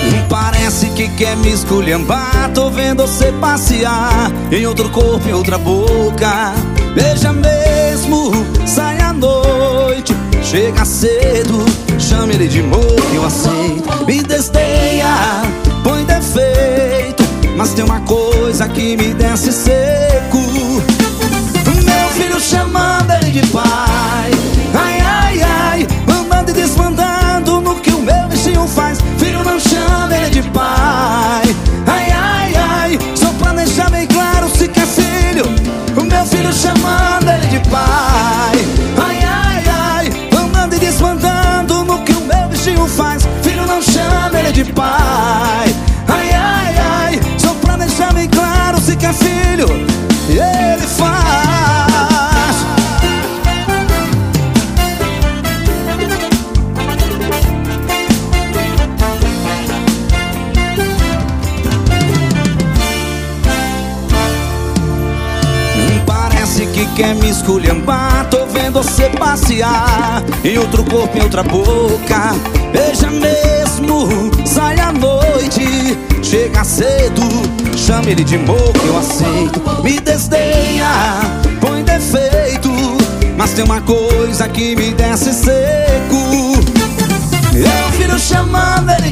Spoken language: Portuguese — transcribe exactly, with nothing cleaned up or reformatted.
Parece que quer me esculhambar. Tô vendo você passear em outro corpo, em outra boca. Beija mesmo, sai à noite, chega cedo, chama ele de moço, eu aceito. Me desdenha, põe defeito, mas tem uma coisa que me desce seco. Meu filho chamando ele de pai. Ai, ai, ai, mandando e desmandando no que o meu bichinho faz. Filho não chama ele de pai. Ai, ai, ai, só pra deixar bem claro se quer filho. O meu filho chamando ele de pai. Ai, ai, ai, mandando e desmandando no que o meu bichinho faz. Filho não chama ele de pai. Ai, ai, ai, só pra deixar bem claro se quer filho. Ele faz. Parece que quer me esculhambar. Tô vendo você passear em outro corpo, em outra boca. Beija mesmo, sai à noite, chega cedo, chama ele de moço, eu aceito. Me desdenha, põe defeito, mas tem uma coisa que me desce seco. Meu filho chamando ele